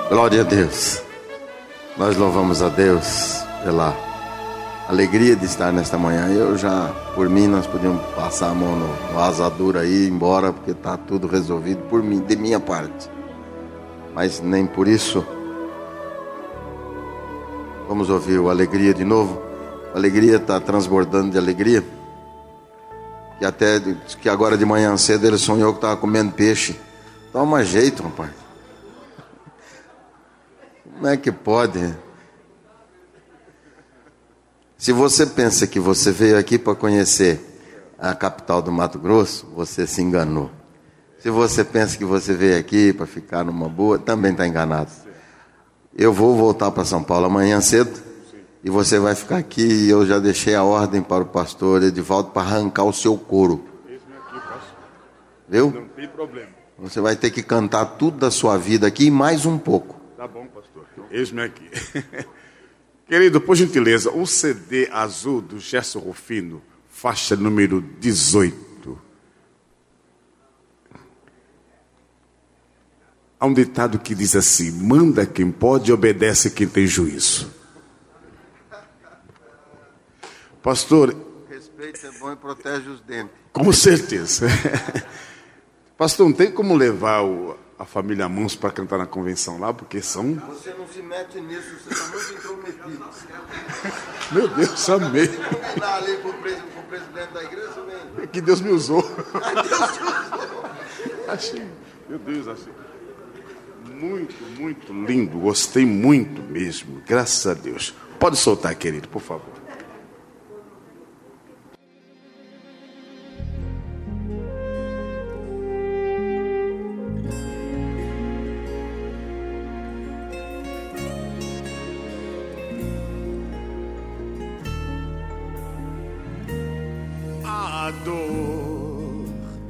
Glória a Deus. Nós louvamos a Deus pela alegria de estar nesta manhã. Eu já, por mim, nós podíamos passar a mão no asador aí e ir embora, porque está tudo resolvido por mim, de minha parte. Mas nem por isso. Vamos ouvir o Alegria de novo. A alegria está transbordando de alegria. E até que agora de manhã cedo ele sonhou que estava comendo peixe. Toma jeito, rapaz. Como é que pode? Se você pensa que você veio aqui para conhecer a capital do Mato Grosso, você se enganou. Se você pensa que você veio aqui para ficar numa boa, também está enganado. Eu vou voltar para São Paulo amanhã cedo e você vai ficar aqui. E eu já deixei a ordem para o pastor Edivaldo para arrancar o seu couro. Viu? Não tem problema. Você vai ter que cantar tudo da sua vida aqui e mais um pouco. Tá bom, pastor. Eis-me aqui. Querido, por gentileza, o CD azul do Gerson Rufino, faixa número 18. Há um ditado que diz assim: manda quem pode e obedece quem tem juízo. Pastor... Respeito é bom e protege os dentes. Com certeza. Pastor, não tem como levar a família Mãos para cantar na convenção lá, porque são... Você não se mete nisso, você está muito intrometido. Meu Deus, amei. Combinar ali com o presidente da igreja, vem. É que Deus me usou. Deus te usou. Achei, meu Deus, achei. Muito, muito lindo. Gostei muito mesmo. Graças a Deus. Pode soltar, querido, por favor. A dor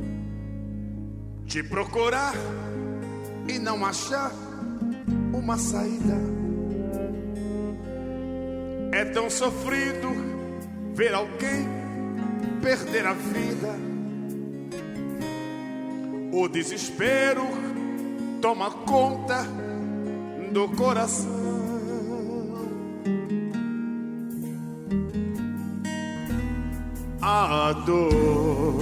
de procurar e não achar uma saída. É tão sofrido ver alguém perder a vida. O desespero toma conta do coração. A dor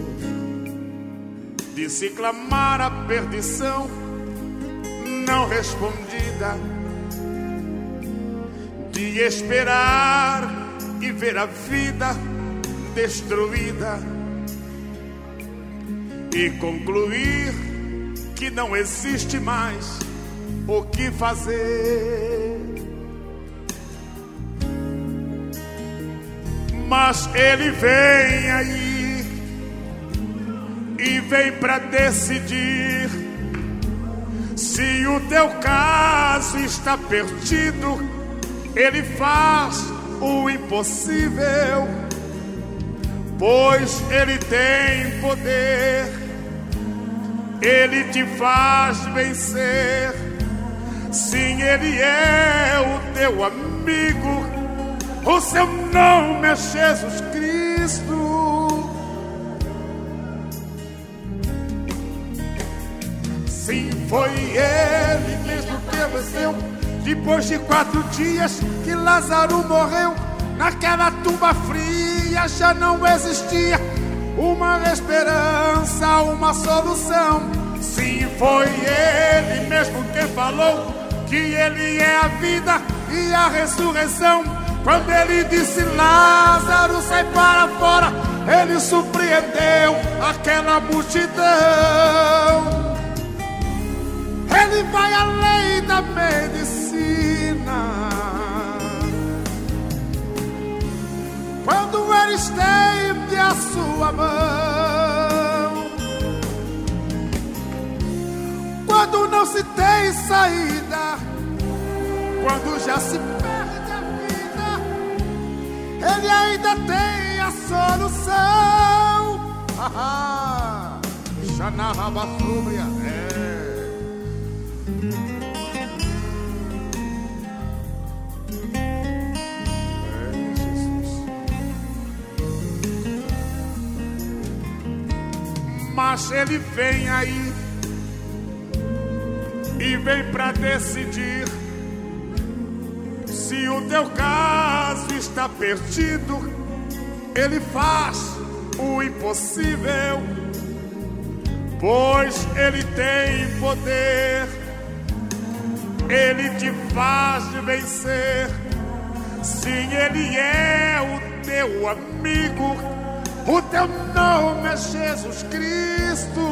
de se clamar a perdição não respondida, de esperar e ver a vida destruída e concluir que não existe mais o que fazer. Mas ele vem aí e vem para decidir se o teu caso está perdido. Ele faz o impossível, pois ele tem poder. Ele te faz vencer. Sim, ele é o teu amigo. O seu nome é Jesus Cristo. Sim, foi ele mesmo que venceu. Depois de 4 dias que Lázaro morreu, naquela tumba fria já não existia uma esperança, uma solução. Sim, foi ele mesmo que falou que ele é a vida e a ressurreição. Quando ele disse Lázaro, sai para fora, ele surpreendeu aquela multidão. Ele vai além da medicina. Quando ele estende a sua mão, quando não se tem saída, quando já se perde a vida, ele ainda tem a solução. Já na rabassúbria, Jesus. Mas ele vem aí e vem pra decidir se o teu caso está perdido. Ele faz o impossível, pois Ele tem poder. Ele te faz vencer. Sim, Ele é o teu amigo. O teu nome é Jesus Cristo.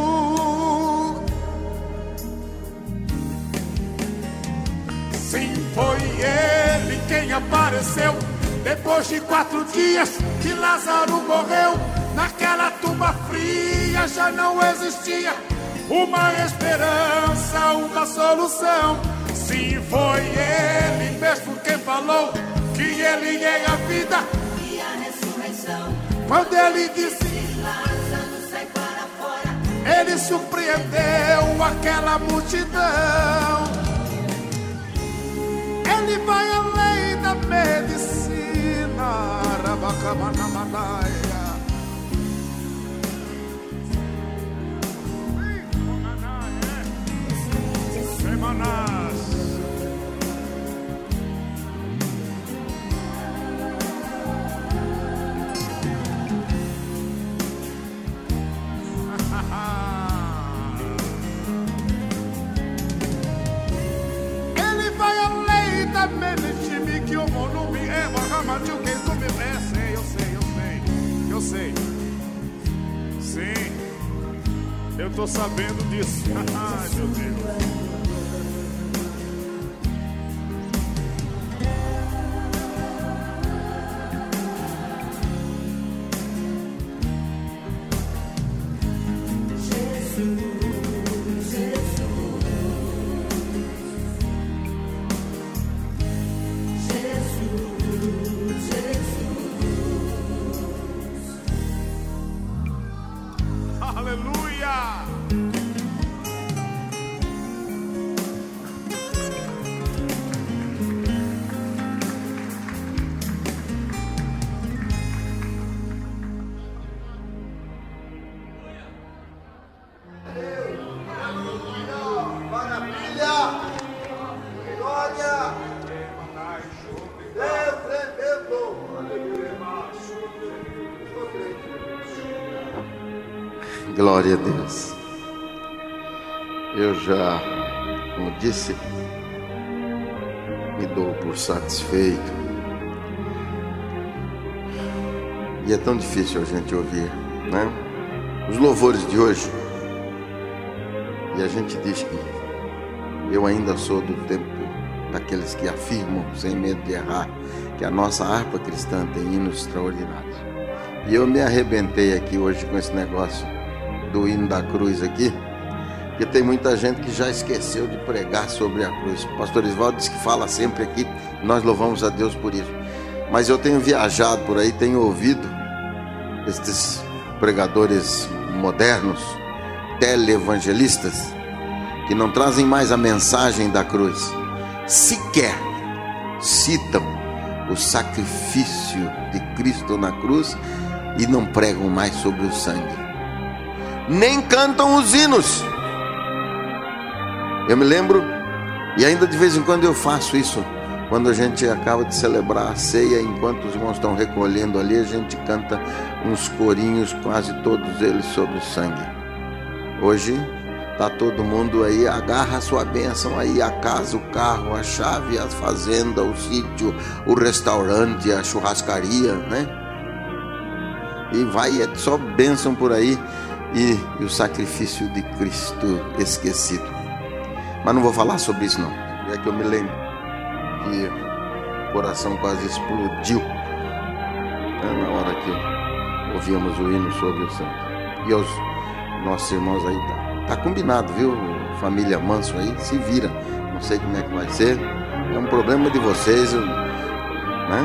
Sim, foi Ele quem apareceu depois de 4 dias que Lázaro morreu. Naquela tumba fria já não existia uma esperança, uma solução. Sim, foi Ele mesmo quem falou que Ele é a vida e a ressurreição. Quando Ele disse Se Lázaro sai para fora, Ele surpreendeu aquela multidão. Ele vai além da medicina. Rabacamanamandaia. Semanas. Ele vai além da medicina que o mundo me é. Mas quem tu me vê, eu sei. Sim, eu tô sabendo disso. Ai, meu Deus. Glória a Deus. Eu já, como disse, me dou por satisfeito. E é tão difícil a gente ouvir, né? Os louvores de hoje. E a gente diz que eu ainda sou do tempo daqueles que afirmam, sem medo de errar, que a nossa harpa cristã tem hinos extraordinários. E eu me arrebentei aqui hoje com esse negócio do hino da cruz aqui, porque tem muita gente que já esqueceu de pregar sobre a cruz. O pastor Isvaldo diz que fala sempre aqui, nós louvamos a Deus por isso. Mas eu tenho viajado por aí, tenho ouvido estes pregadores modernos, televangelistas, que não trazem mais a mensagem da cruz, sequer citam o sacrifício de Cristo na cruz e não pregam mais sobre o sangue, nem cantam os hinos. Eu me lembro, e ainda de vez em quando eu faço isso, quando a gente acaba de celebrar a ceia, enquanto os irmãos estão recolhendo ali, a gente canta uns corinhos, quase todos eles sobre o sangue. Hoje está todo mundo aí, agarra a sua bênção aí, a casa, o carro, a chave, a fazenda, o sítio, o restaurante, a churrascaria, né? E vai, é só bênção por aí, e o sacrifício de Cristo esquecido. Mas não vou falar sobre isso não. É que eu me lembro que o coração quase explodiu, né, na hora que ouvíamos o hino sobre o santo. E aos nossos irmãos aí, tá combinado, viu? Família Manso aí, se vira. Não sei como é que vai ser. É um problema de vocês, né?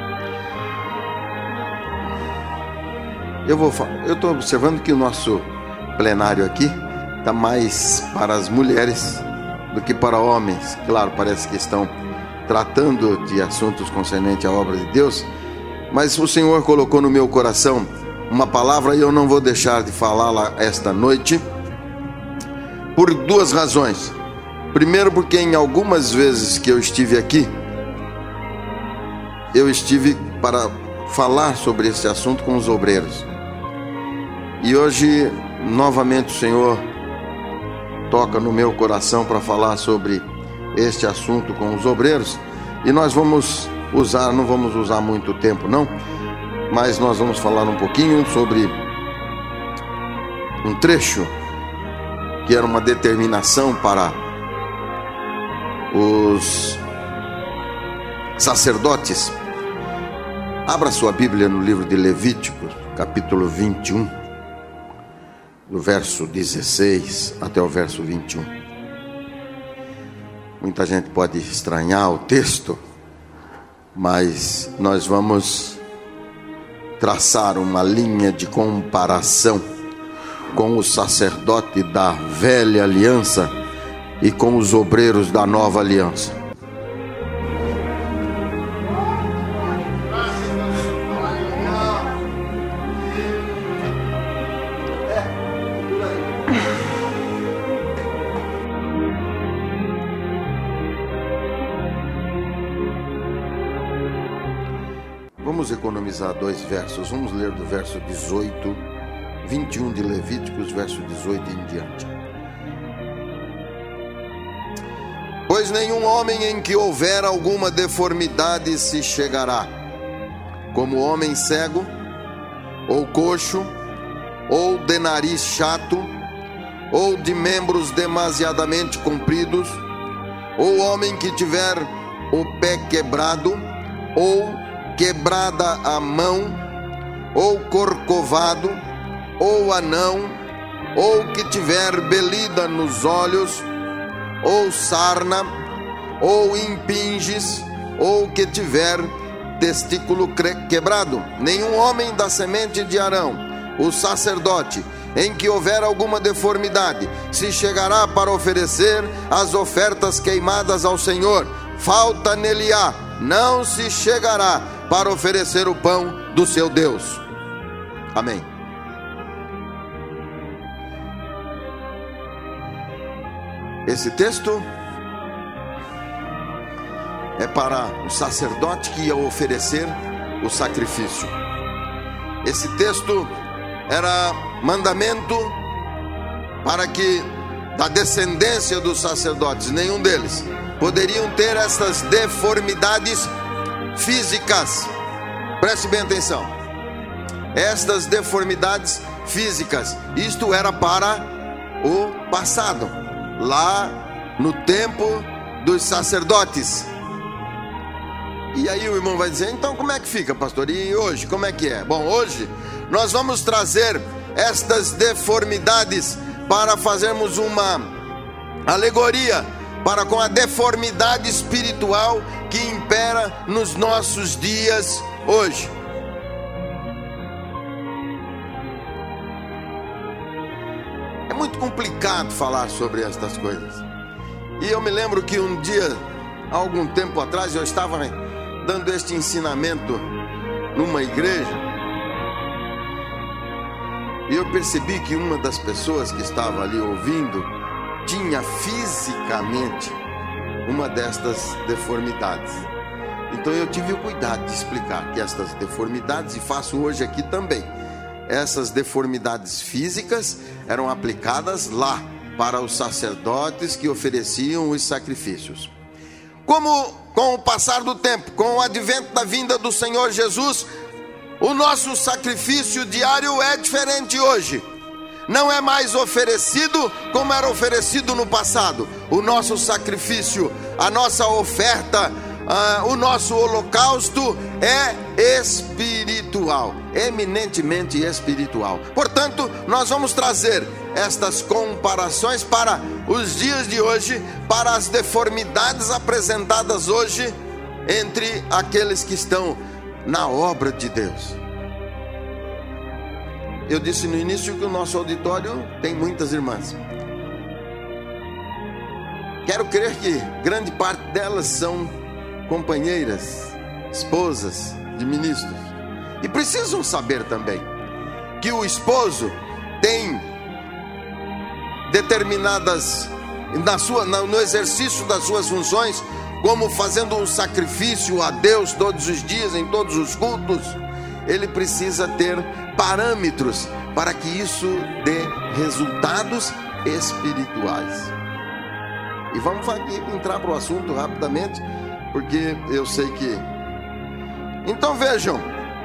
Eu estou observando que o nosso plenário aqui está mais para as mulheres do que para homens. Claro, parece que estão tratando de assuntos concernentes à obra de Deus, mas o Senhor colocou no meu coração uma palavra e eu não vou deixar de falá-la esta noite, por duas razões. Primeiro porque em algumas vezes que eu estive aqui, eu estive para falar sobre esse assunto com os obreiros. E hoje, novamente, o Senhor toca no meu coração para falar sobre este assunto com os obreiros. E nós vamos usar, não vamos usar muito tempo não, mas nós vamos falar um pouquinho sobre um trecho que era uma determinação para os sacerdotes. Abra sua Bíblia no livro de Levíticos, capítulo 21, do verso 16 até o verso 21. Muita gente pode estranhar o texto, mas nós vamos traçar uma linha de comparação com o sacerdote da velha aliança e com os obreiros da nova aliança. Vamos economizar 2 versos. Vamos ler do verso 18, 21 de Levíticos, verso 18 em diante. Pois nenhum homem em que houver alguma deformidade se chegará, como homem cego, ou coxo, ou de nariz chato, ou de membros demasiadamente compridos, ou homem que tiver o pé quebrado, ou quebrada a mão, ou corcovado, ou anão, ou que tiver belida nos olhos, ou sarna, ou impinges, ou que tiver testículo quebrado. Nenhum homem da semente de Arão, o sacerdote, em que houver alguma deformidade, se chegará para oferecer as ofertas queimadas ao Senhor. Falta nele há, não se chegará para oferecer o pão do seu Deus. Amém. Esse texto é para o sacerdote que ia oferecer o sacrifício. Esse texto era mandamento para que da descendência dos sacerdotes, nenhum deles poderiam ter essas deformidades físicas. Preste bem atenção. Estas deformidades físicas, isto era para o passado, lá no tempo dos sacerdotes. E aí o irmão vai dizer: então como é que fica, pastor? E hoje, como é que é? Bom, hoje nós vamos trazer estas deformidades para fazermos uma alegoria para com a deformidade espiritual que impera nos nossos dias hoje. É muito complicado falar sobre estas coisas. E eu me lembro que um dia, há algum tempo atrás, eu estava dando este ensinamento numa igreja, e eu percebi que uma das pessoas que estava ali ouvindo tinha fisicamente uma destas deformidades. Então eu tive o cuidado de explicar que estas deformidades, e faço hoje aqui também, essas deformidades físicas eram aplicadas lá para os sacerdotes que ofereciam os sacrifícios. Como com o passar do tempo, com o advento da vinda do Senhor Jesus, o nosso sacrifício diário é diferente hoje. Não é mais oferecido como era oferecido no passado. O nosso sacrifício, a nossa oferta, o nosso holocausto é espiritual, eminentemente espiritual. Portanto, nós vamos trazer estas comparações para os dias de hoje, para as deformidades apresentadas hoje entre aqueles que estão na obra de Deus. Eu disse no início que o nosso auditório tem muitas irmãs. Quero crer que grande parte delas são companheiras, esposas de ministros. E precisam saber também que o esposo tem determinadas no exercício das suas funções, como fazendo um sacrifício a Deus todos os dias, em todos os cultos, ele precisa ter parâmetros para que isso dê resultados espirituais. E vamos aqui entrar para o assunto rapidamente, porque eu sei que... Então vejam,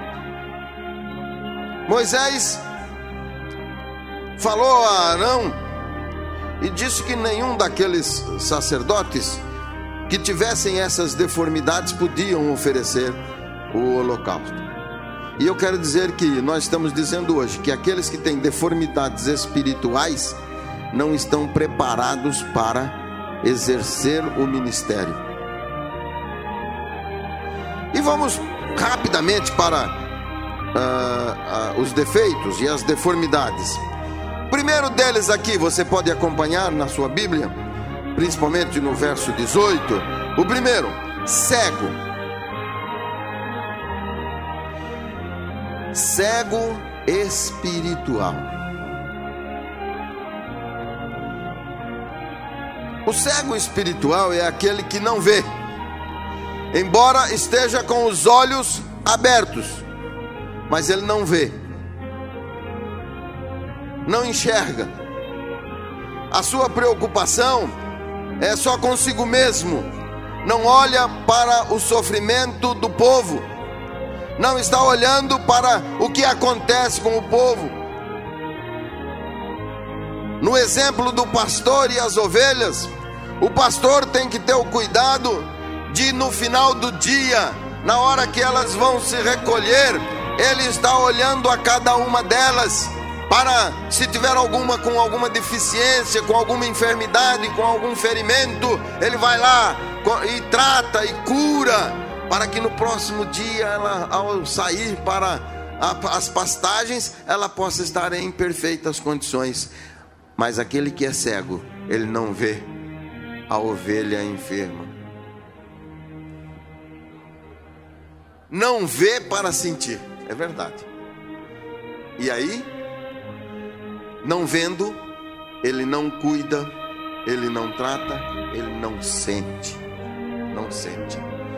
Moisés falou a Arão e disse que nenhum daqueles sacerdotes que tivessem essas deformidades podiam oferecer o holocausto. E eu quero dizer que nós estamos dizendo hoje que aqueles que têm deformidades espirituais não estão preparados para exercer o ministério. E vamos rapidamente para os defeitos e as deformidades. O primeiro deles aqui, você pode acompanhar na sua Bíblia, principalmente no verso 18. O primeiro, cego. Cego espiritual. O cego espiritual é aquele que não vê, embora esteja com os olhos abertos, mas ele não vê, não enxerga. A sua preocupação é só consigo mesmo, não olha para o sofrimento do povo, não está olhando para o que acontece com o povo. No exemplo do pastor e as ovelhas, o pastor tem que ter o cuidado de, no final do dia, na hora que elas vão se recolher, ele está olhando a cada uma delas, para, se tiver alguma com alguma deficiência, com alguma enfermidade, com algum ferimento, ele vai lá e trata e cura, para que no próximo dia, ela, ao sair para as pastagens, ela possa estar em perfeitas condições. Mas aquele que é cego, ele não vê a ovelha enferma, não vê para sentir, é verdade. E aí, não vendo, ele não cuida, ele não trata, ele não sente. Não sente.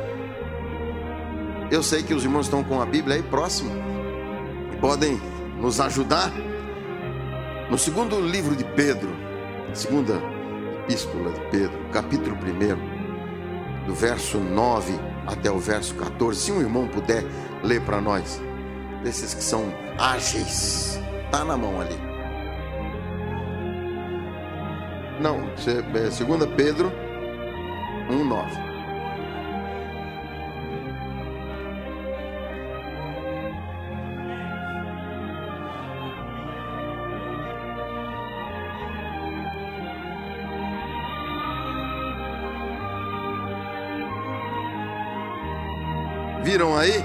Eu sei que os irmãos estão com a Bíblia aí próximo e podem nos ajudar. No segundo livro de Pedro, segunda epístola de Pedro, capítulo 1, do verso 9 até o verso 14, se um irmão puder ler para nós, desses que são ágeis, está na mão ali. Não, 2 Pedro 1:9. Viram aí?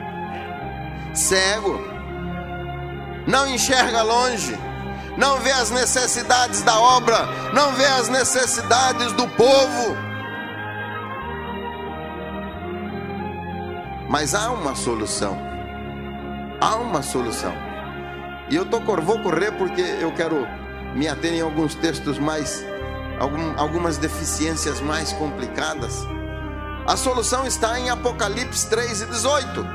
Cego, não enxerga longe, não vê as necessidades da obra, não vê as necessidades do povo. Mas há uma solução. Há uma solução. E eu vou correr porque eu quero me ater em alguns textos mais, algumas deficiências mais complicadas. A solução está em Apocalipse 3:18.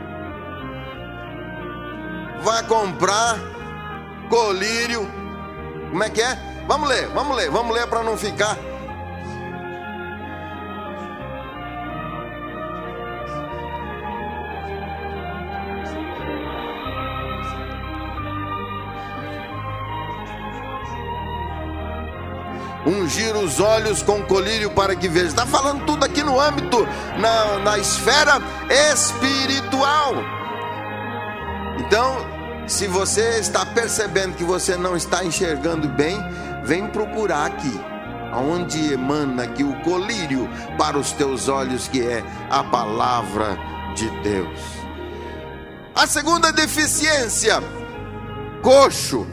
Vai comprar colírio. Como é que é? Vamos ler para não ficar. Ungir os olhos com colírio para que veja. Está falando tudo aqui no âmbito, na esfera espiritual. Então, se você está percebendo que você não está enxergando bem, vem procurar aqui, onde emana aqui o colírio para os teus olhos, que é a palavra de Deus. A segunda deficiência, coxo.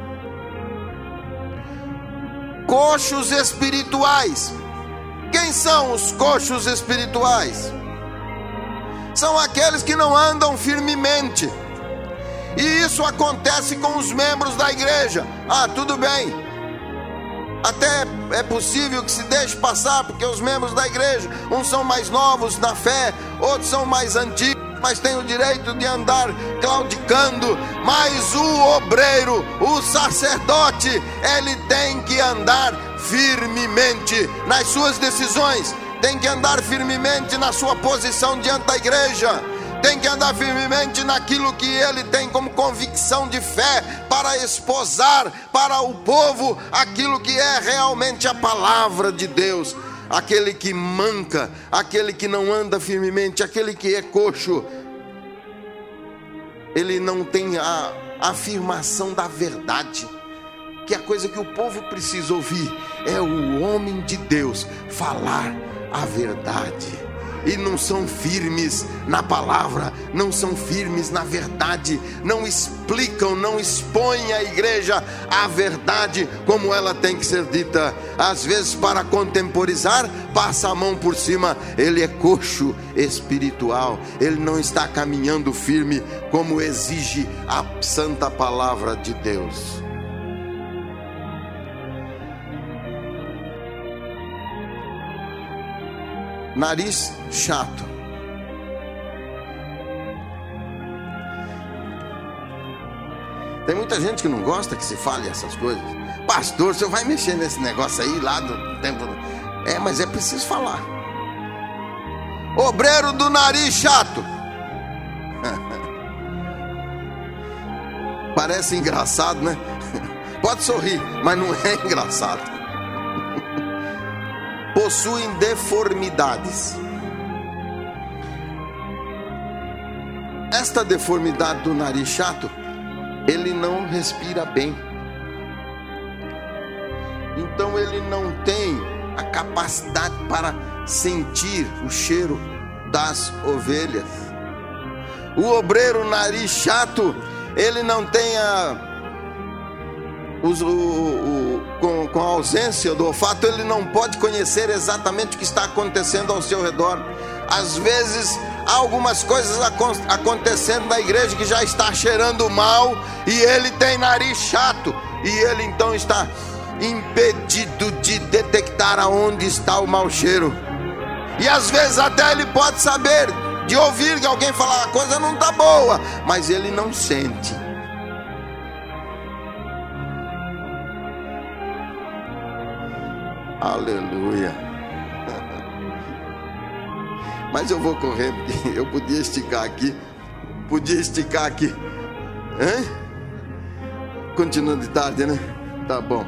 Coxos espirituais. Quem são os coxos espirituais? São aqueles que não andam firmemente. E isso acontece com os membros da igreja. Ah, tudo bem. Até é possível que se deixe passar, porque os membros da igreja, uns são mais novos na fé, outros são mais antigos, mas tem o direito de andar claudicando. Mas o obreiro, o sacerdote, ele tem que andar firmemente nas suas decisões, tem que andar firmemente na sua posição diante da igreja, tem que andar firmemente naquilo que ele tem como convicção de fé, para esposar para o povo aquilo que é realmente a palavra de Deus. Aquele que manca, aquele que não anda firmemente, aquele que é coxo, ele não tem a afirmação da verdade, que a coisa que o povo precisa ouvir é o homem de Deus falar a verdade. E não são firmes na palavra, não são firmes na verdade, não explicam, não expõem à igreja a verdade como ela tem que ser dita. Às vezes, para contemporizar, passa a mão por cima. Ele é coxo espiritual, ele não está caminhando firme como exige a santa palavra de Deus. Nariz chato. Tem muita gente que não gosta que se fale essas coisas. Pastor, o senhor vai mexer nesse negócio aí lá do tempo? Mas é preciso falar. Obreiro do nariz chato. Parece engraçado, né? Pode sorrir, mas não é engraçado. Possuem deformidades. Esta deformidade do nariz chato, ele não respira bem. Então ele não tem a capacidade para sentir o cheiro das ovelhas. O obreiro nariz chato, ele não tem com a ausência do olfato, ele não pode conhecer exatamente o que está acontecendo ao seu redor. Às vezes há algumas coisas acontecendo na igreja que já está cheirando mal, e ele tem nariz chato, e ele então está impedido de detectar aonde está o mau cheiro. E às vezes até ele pode saber, de ouvir que alguém falar a coisa não está boa, mas ele não sente. Aleluia. Mas eu vou correr, porque eu podia esticar aqui. Hein? Continua de tarde, né? Tá bom.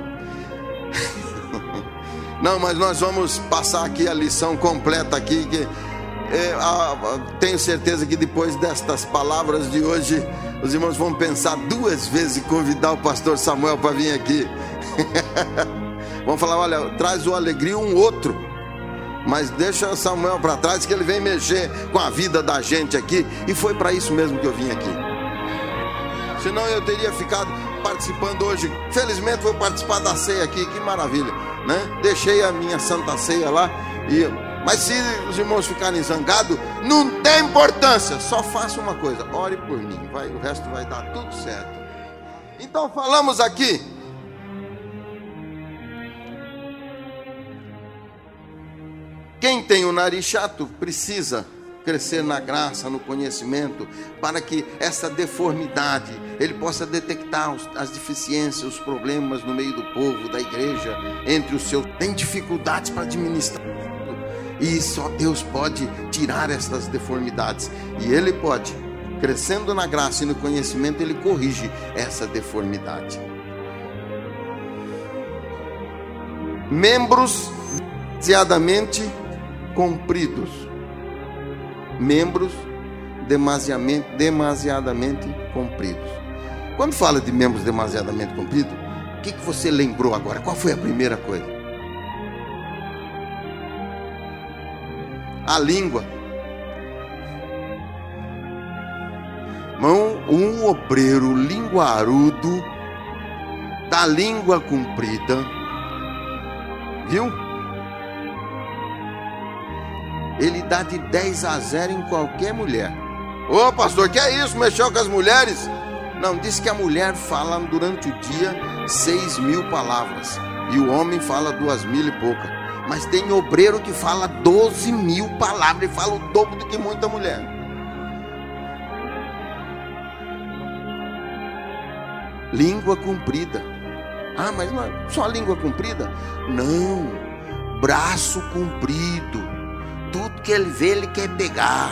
Não, mas nós vamos passar aqui a lição completa aqui, que tenho certeza que depois destas palavras de hoje, os irmãos vão pensar duas vezes em convidar o pastor Samuel para vir aqui. Vamos falar, olha, traz o Alegria um outro, mas deixa o Samuel para trás, que ele vem mexer com a vida da gente aqui. E foi para isso mesmo que eu vim aqui. Senão eu teria ficado participando hoje. Felizmente vou participar da ceia aqui, que maravilha, né? Deixei a minha santa ceia lá. Mas se os irmãos ficarem zangados, não tem importância. Só faça uma coisa, ore por mim, o resto vai dar tudo certo. Então falamos aqui. Quem tem o nariz chato precisa crescer na graça, no conhecimento, para que essa deformidade, ele possa detectar as deficiências, os problemas no meio do povo, da igreja, entre os seus. Tem dificuldades para administrar, e só Deus pode tirar essas deformidades. E Ele pode, crescendo na graça e no conhecimento, Ele corrige essa deformidade. Membros demasiadamente compridos. Membros demasiadamente compridos. Quando fala de membros demasiadamente compridos, o que você lembrou agora? Qual foi a primeira coisa? A língua. Um obreiro linguarudo, da língua comprida, viu? Ele dá de 10-0 em qualquer mulher. Ô pastor, que é isso? Mexeu com as mulheres? Não, diz que a mulher fala durante o dia 6.000 palavras. E o homem fala 2.000 e pouca. Mas tem obreiro que fala 12.000 palavras e fala o dobro do que muita mulher. Língua comprida. Ah, mas não é só língua comprida? Não, braço comprido. Tudo que ele vê, ele quer pegar.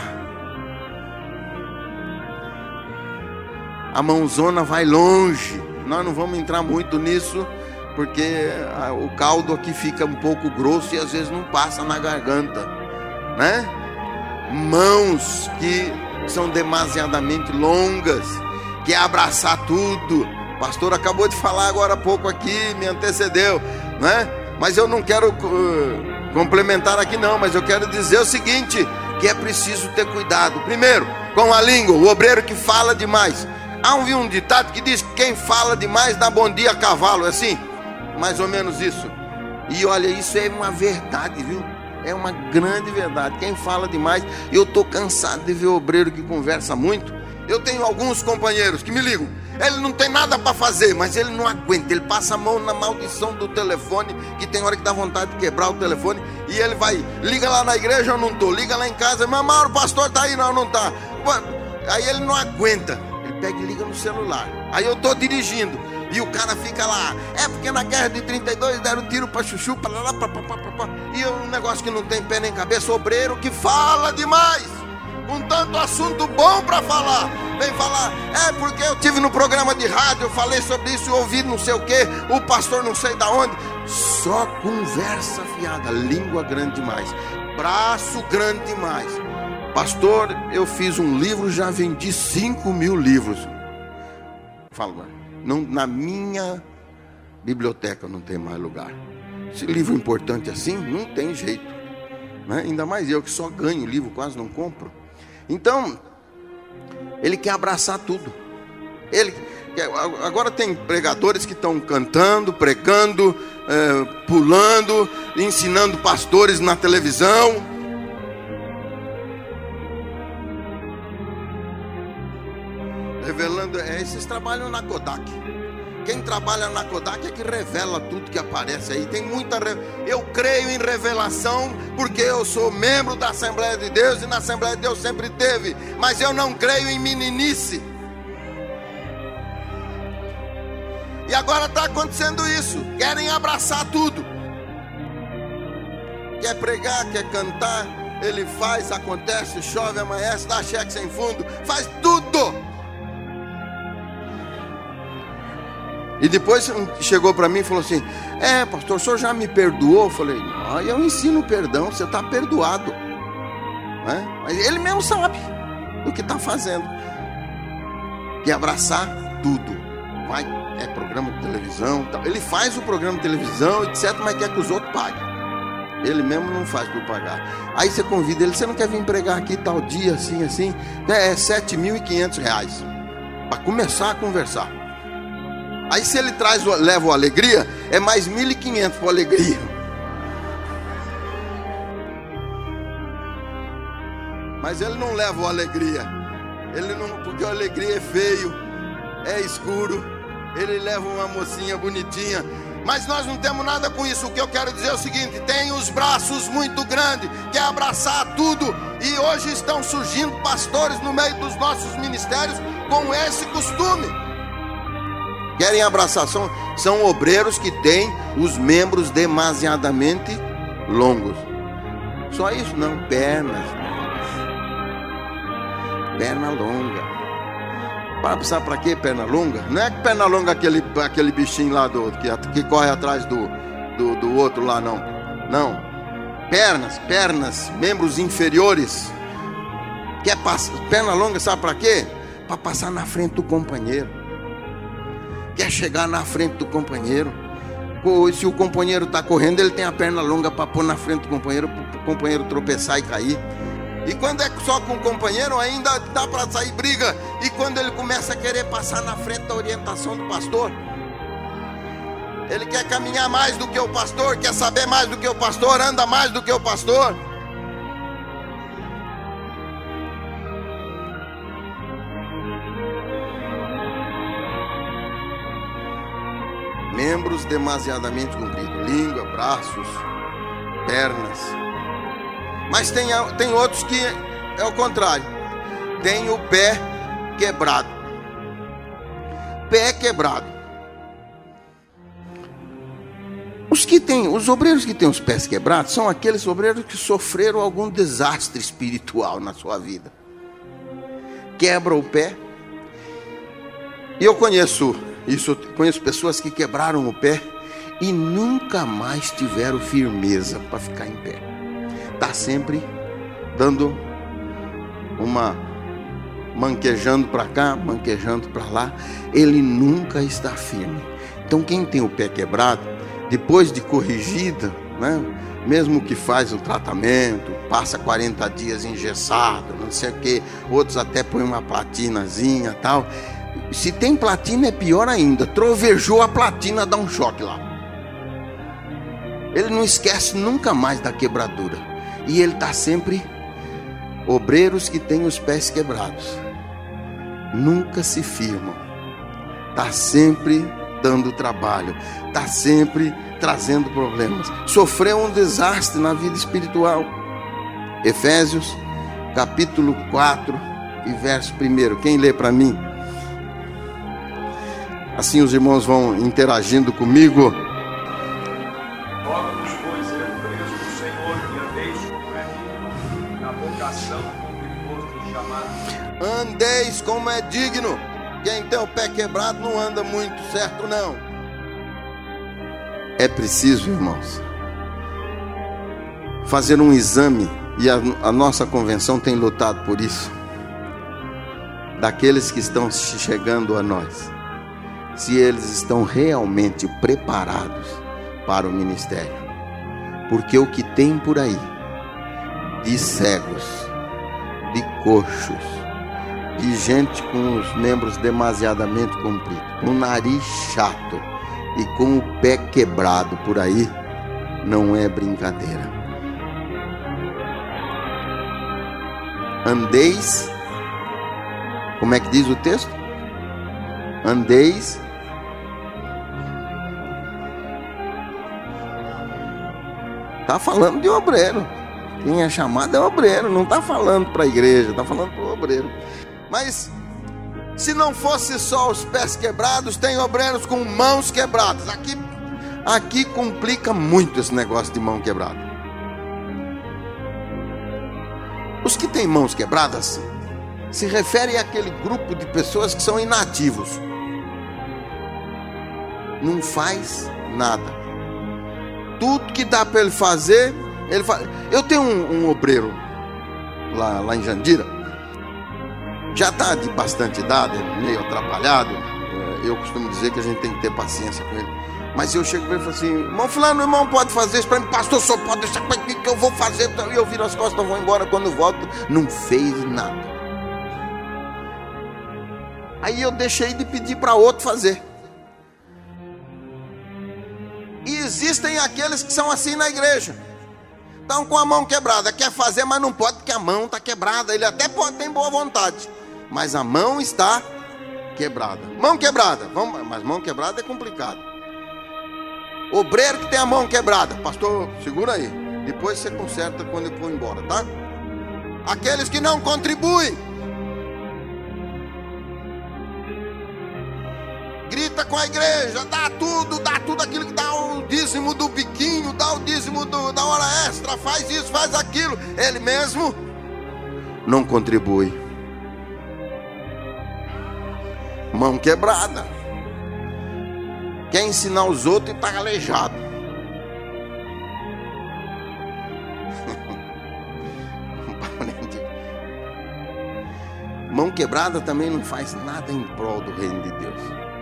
A mãozona vai longe. Nós não vamos entrar muito nisso, porque o caldo aqui fica um pouco grosso e às vezes não passa na garganta, né? Mãos que são demasiadamente longas, quer abraçar tudo. O pastor acabou de falar agora há pouco aqui, me antecedeu, né? Mas eu não quero complementar aqui não, mas eu quero dizer o seguinte, que é preciso ter cuidado. Primeiro, com a língua, o obreiro que fala demais. Há um ditado que diz que quem fala demais dá bom dia a cavalo, é assim? Mais ou menos isso. E olha, isso é uma verdade, viu? É uma grande verdade. Quem fala demais, eu estou cansado de ver obreiro que conversa muito. Eu tenho alguns companheiros que me ligam. Ele não tem nada para fazer, mas ele não aguenta. Ele passa a mão na maldição do telefone, que tem hora que dá vontade de quebrar o telefone. E ele vai, liga lá na igreja, eu não estou. Liga lá em casa, mas Mauro, o pastor está aí, não está. Aí ele não aguenta. Ele pega e liga no celular. Aí eu estou dirigindo. E o cara fica lá, é porque na guerra de 32 deram tiro para chuchu, para lá, e é um negócio que não tem pé nem cabeça, obreiro que fala demais, com tanto assunto bom para falar, vem falar, é porque eu tive no programa de rádio, eu falei sobre isso, eu ouvi não sei o que, o pastor não sei da onde, só conversa fiada, língua grande demais, braço grande demais. Pastor, eu fiz um livro, já vendi 5.000 livros. Fala, não, na minha biblioteca não tem mais lugar. Esse livro importante assim, não tem jeito, né? Ainda mais eu que só ganho livro, quase não compro. Então, ele quer abraçar tudo. Agora tem pregadores que estão cantando, pregando, pulando, ensinando pastores na televisão. Revelando, esses trabalham na Kodak. Quem trabalha na Kodak é que revela tudo que aparece aí. Tem muita. Eu creio em revelação porque eu sou membro da Assembleia de Deus e na Assembleia de Deus sempre teve. Mas eu não creio em meninice. E agora está acontecendo isso. Querem abraçar tudo. Quer pregar, quer cantar. Ele faz, acontece, chove, amanhece, dá cheque sem fundo. Faz tudo. E depois chegou para mim e falou assim, pastor, o senhor já me perdoou? Eu falei, eu ensino perdão, você está perdoado, né? Mas ele mesmo sabe o que está fazendo. Quer abraçar tudo. Vai, programa de televisão, tal. Ele faz o programa de televisão, etc, mas quer que os outros paguem. Ele mesmo não faz por pagar. Aí você convida ele, você não quer vir pregar aqui tal dia, assim, é R$7.500 para começar a conversar. Aí se ele leva a alegria, é mais 1.500 para alegria. Mas ele não leva a alegria. Ele não, porque a alegria é feio, é escuro. Ele leva uma mocinha bonitinha. Mas nós não temos nada com isso. O que eu quero dizer é o seguinte: tem os braços muito grandes, quer abraçar tudo. E hoje estão surgindo pastores no meio dos nossos ministérios com esse costume. Querem abraçar, são obreiros que têm os membros demasiadamente longos. Só isso não, pernas. Perna longa. Sabe para que perna longa? Não é que perna longa aquele bichinho lá que corre atrás do outro lá, não. Não. Pernas, membros inferiores. Quer perna longa, sabe para quê? Para passar na frente do companheiro. Quer chegar na frente do companheiro. Se o companheiro está correndo, ele tem a perna longa para pôr na frente do companheiro, para o companheiro tropeçar e cair. E quando é só com o companheiro, ainda dá para sair briga. E quando ele começa a querer passar na frente da orientação do pastor, ele quer caminhar mais do que o pastor, quer saber mais do que o pastor, anda mais do que o pastor. membros demasiadamente compridos, língua, braços, pernas. Mas tem outros que é o contrário, tem o pé quebrado. Pé quebrado. Os obreiros que têm os pés quebrados são aqueles obreiros que sofreram algum desastre espiritual na sua vida. Quebra o pé. E eu conheço pessoas que quebraram o pé e nunca mais tiveram firmeza para ficar em pé. Está sempre dando uma manquejando para cá, manquejando para lá. Ele nunca está firme. Então quem tem o pé quebrado, depois de corrigida, né, mesmo que faz o tratamento, passa 40 dias engessado, não sei o que, outros até põem uma platinazinha e tal. Se tem platina é pior ainda, trovejou a platina, dá um choque lá. Ele não esquece nunca mais da quebradura. E ele está sempre, obreiros que têm os pés quebrados, nunca se firmam, está sempre dando trabalho, está sempre trazendo problemas, sofreu um desastre na vida espiritual. Efésios capítulo 4 e verso 1, quem lê para mim? Assim os irmãos vão interagindo comigo. Rogo-vos, pois, eu preso do Senhor, que andeis como é digno, na vocação com que foste chamados. Andeis como é digno. Quem tem o pé quebrado não anda muito certo, não. É preciso, irmãos, fazer um exame, e a nossa convenção tem lutado por isso, daqueles que estão chegando a nós, se eles estão realmente preparados para o ministério. Porque o que tem por aí de cegos, de coxos, de gente com os membros demasiadamente compridos, com o nariz chato e com o pé quebrado por aí, não é brincadeira. Andeis, como é que diz o texto? Andeis está falando de obreiro. Quem é chamado é obreiro, não está falando para a igreja, está falando para o obreiro. Mas se não fosse só os pés quebrados, tem obreiros com mãos quebradas. Aqui complica muito esse negócio de mão quebrada. Os que têm mãos quebradas se referem àquele grupo de pessoas que são inativos. Não faz nada. Tudo que dá para ele fazer, ele faz. Eu tenho um obreiro lá em Jandira, já está de bastante idade, meio atrapalhado. Eu costumo dizer que a gente tem que ter paciência com ele. Mas eu chego para ele e falo assim: irmão fulano, irmão pode fazer isso para mim? Pastor, só pode deixar para mim que eu vou fazer. E eu viro as costas, eu vou embora. Quando eu volto, não fez nada. Aí eu deixei de pedir para outro fazer. E existem aqueles que são assim na igreja. Estão com a mão quebrada, quer fazer, mas não pode porque a mão está quebrada. Ele até pode ter boa vontade, mas a mão está quebrada. Mão quebrada, mas mão quebrada é complicado. Obreiro que tem a mão quebrada, pastor, segura aí, depois você conserta quando eu for embora, tá? Aqueles que não contribuem, grita com a igreja, dá tudo aquilo que dá o dízimo do biquinho, dá o dízimo da hora extra, faz isso, faz aquilo. Ele mesmo não contribui. Mão quebrada. Quer ensinar os outros e está aleijado. Mão quebrada também não faz nada em prol do reino de Deus.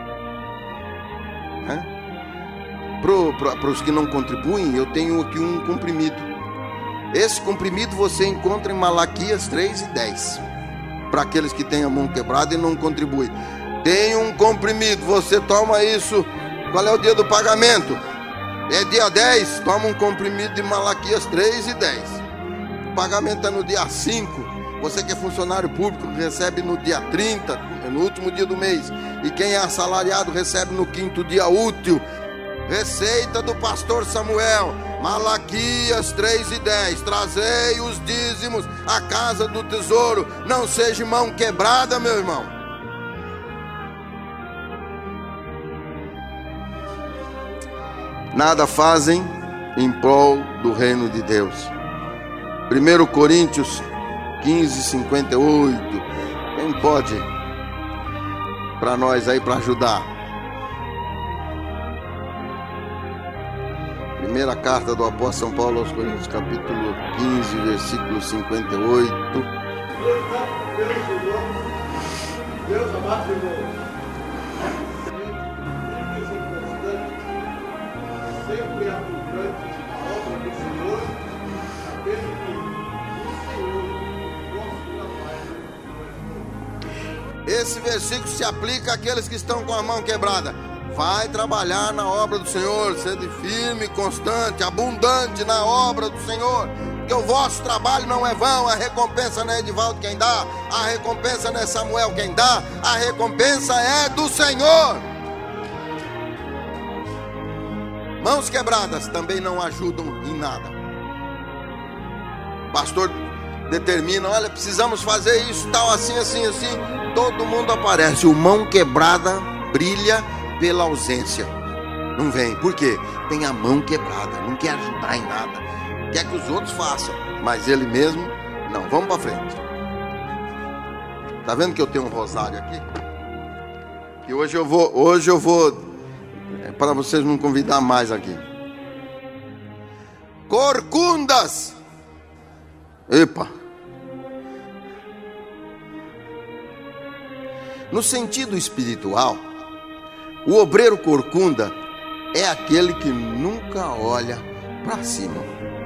Para os que não contribuem, eu tenho aqui um comprimido. Esse comprimido você encontra em Malaquias 3:10. Para aqueles que têm a mão quebrada e não contribuem, tem um comprimido, você toma isso. Qual é o dia do pagamento? É dia 10, toma um comprimido de Malaquias 3:10. O pagamento é no dia 5. Você que é funcionário público recebe no dia 30, no último dia do mês. E quem é assalariado recebe no 5º dia útil. Receita do pastor Samuel, Malaquias 3:10. Trazei os dízimos à casa do tesouro. Não seja mão quebrada, meu irmão. Nada fazem em prol do reino de Deus. 1 Coríntios 15:58. Quem pode para nós aí para ajudar? Primeira carta do apóstolo São Paulo aos Coríntios, capítulo 15, versículo 58. Deus amado irmãos, sempre abundante a obra do Senhor, sabendo que o Senhor nosso trabalho. Esse versículo se aplica àqueles que estão com a mão quebrada. Vai trabalhar na obra do Senhor, sendo firme, constante, abundante na obra do Senhor, porque o vosso trabalho não é vão. A recompensa não é Edivaldo quem dá, a recompensa não é Samuel quem dá, a recompensa é do Senhor. Mãos quebradas também não ajudam em nada. O pastor determina, olha, precisamos fazer isso, tal, assim, assim, assim. Todo mundo aparece, o mão quebrada brilha pela ausência. Não vem, por quê? Tem a mão quebrada, não quer ajudar em nada, quer que os outros façam, mas ele mesmo, não. Vamos para frente. Tá vendo que eu tenho um rosário aqui? Que hoje eu vou para vocês não convidar mais aqui. Corcundas. Epa. No sentido espiritual, o obreiro corcunda é aquele que nunca olha para cima.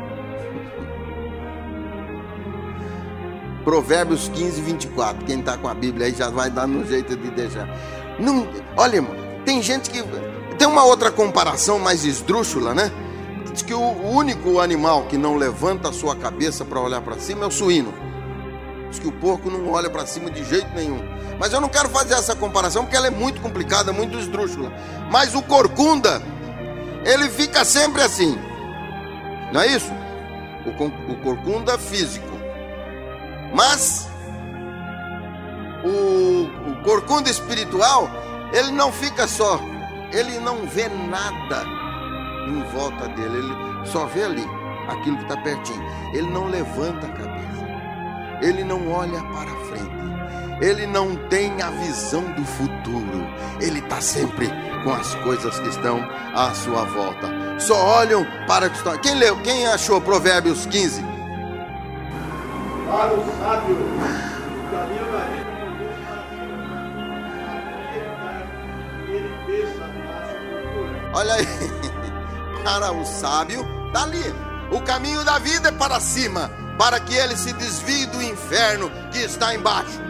Provérbios 15:24. Quem está com a Bíblia aí já vai dar no jeito de deixar. Não, olha, irmão, tem gente que... Tem uma outra comparação mais esdrúxula, né? Diz que o único animal que não levanta a sua cabeça para olhar para cima é o suíno. Diz que o porco não olha para cima de jeito nenhum. Mas eu não quero fazer essa comparação porque ela é muito complicada, muito esdrúxula. Mas o corcunda, ele fica sempre assim. Não é isso? O corcunda físico. Mas o corcunda espiritual, ele não fica só. Ele não vê nada em volta dele. Ele só vê ali, aquilo que está pertinho. Ele não levanta a cabeça. Ele não olha para frente. Ele não tem a visão do futuro. Ele está sempre com as coisas que estão à sua volta. Só olham para o que estão. Quem leu? Quem achou Provérbios 15? Para o sábio, o caminho da vida ele pensa na sua. Olha aí. Para o sábio, está ali. O caminho da vida é para cima, para que ele se desvie do inferno que está embaixo.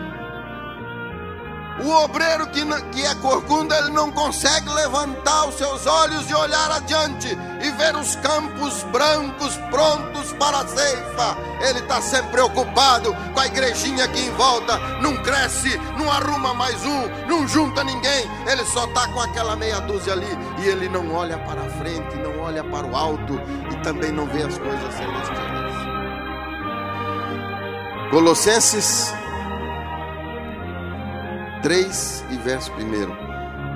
O obreiro que é corcunda, ele não consegue levantar os seus olhos e olhar adiante e ver os campos brancos prontos para a ceifa. Ele está sempre preocupado com a igrejinha aqui em volta. Não cresce, não arruma mais um, não junta ninguém. Ele só está com aquela meia dúzia ali. E ele não olha para a frente, não olha para o alto e também não vê as coisas celestiais. Colossenses 3 e verso 1.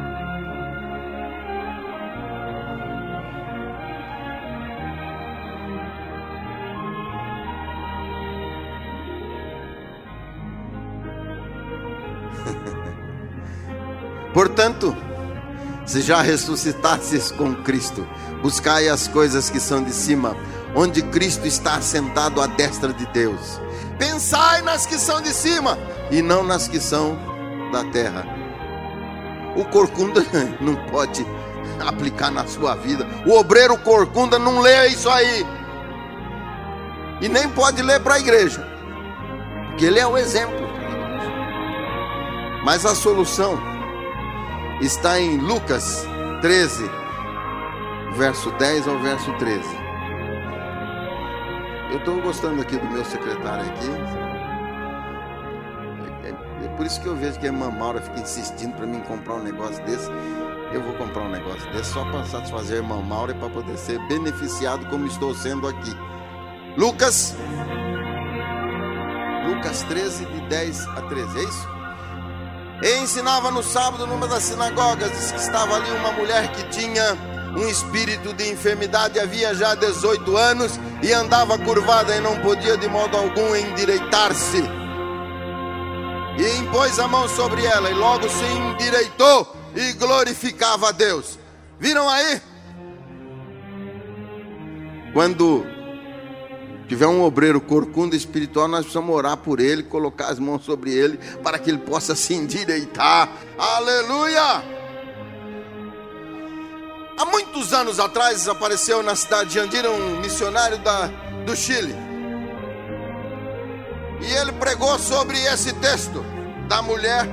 Portanto, se já ressuscitastes com Cristo, buscai as coisas que são de cima, onde Cristo está assentado à destra de Deus. Pensai nas que são de cima e não nas que são da terra. O corcunda não pode aplicar na sua vida. O obreiro corcunda não lê isso aí e nem pode ler para a igreja, porque ele é o exemplo. Mas a solução está em Lucas 13, verso 10 ao verso 13. Eu estou gostando aqui do meu secretário aqui. É por isso que eu vejo que a irmã Maura fica insistindo para mim comprar um negócio desse. Eu vou comprar um negócio desse só para satisfazer a irmã Maura e para poder ser beneficiado como estou sendo aqui. Lucas 13, de 10 a 13, é isso? E ensinava no sábado numa das sinagogas. Diz que estava ali uma mulher que tinha um espírito de enfermidade, havia já 18 anos e andava curvada e não podia de modo algum endireitar-se. E impôs a mão sobre ela e logo se endireitou e glorificava a Deus. Viram aí? Quando tiver um obreiro corcunda espiritual, nós precisamos orar por ele, colocar as mãos sobre ele, para que ele possa se endireitar. Aleluia! Há muitos anos atrás apareceu na cidade de Jandira um missionário do Chile. E ele pregou sobre esse texto da mulher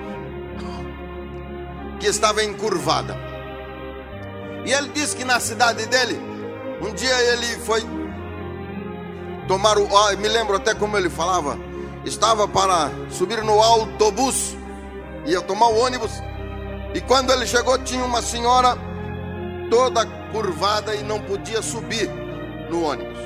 que estava encurvada. E ele disse que na cidade dele, um dia ele foi tomar me lembro até como ele falava, estava para subir no autobus, ia tomar o ônibus, e quando ele chegou tinha uma senhora toda curvada e não podia subir no ônibus.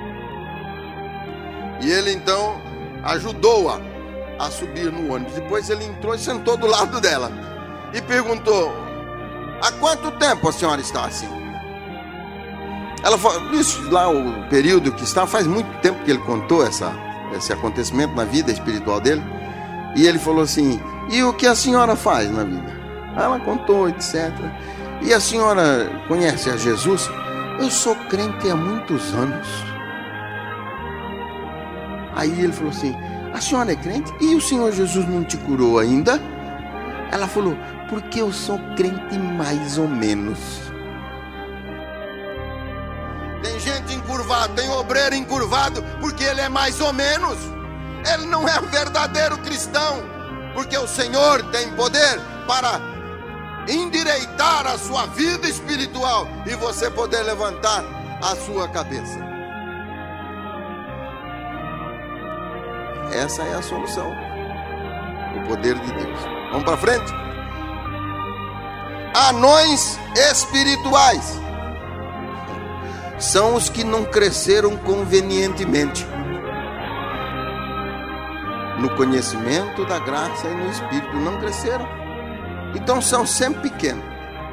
E ele então ajudou-a a subir no ônibus. Depois ele entrou e sentou do lado dela e perguntou: há quanto tempo a senhora está assim? Ela falou, isso lá o período que está, faz muito tempo que ele contou esse acontecimento na vida espiritual dele. E ele falou assim: e o que a senhora faz na vida? Ela contou, etc. E a senhora conhece a Jesus? Eu sou crente há muitos anos. Aí ele falou assim: a senhora é crente? E o Senhor Jesus não te curou ainda? Ela falou: porque eu sou crente mais ou menos. Tem gente encurvada, tem obreiro encurvado porque ele é mais ou menos. Ele não é um verdadeiro cristão, porque o Senhor tem poder para endireitar a sua vida espiritual e você poder levantar a sua cabeça. Essa é a solução, o poder de Deus. Vamos para frente? Anões espirituais são os que não cresceram convenientemente no conhecimento da graça e no Espírito. Não cresceram, então são sempre pequenos.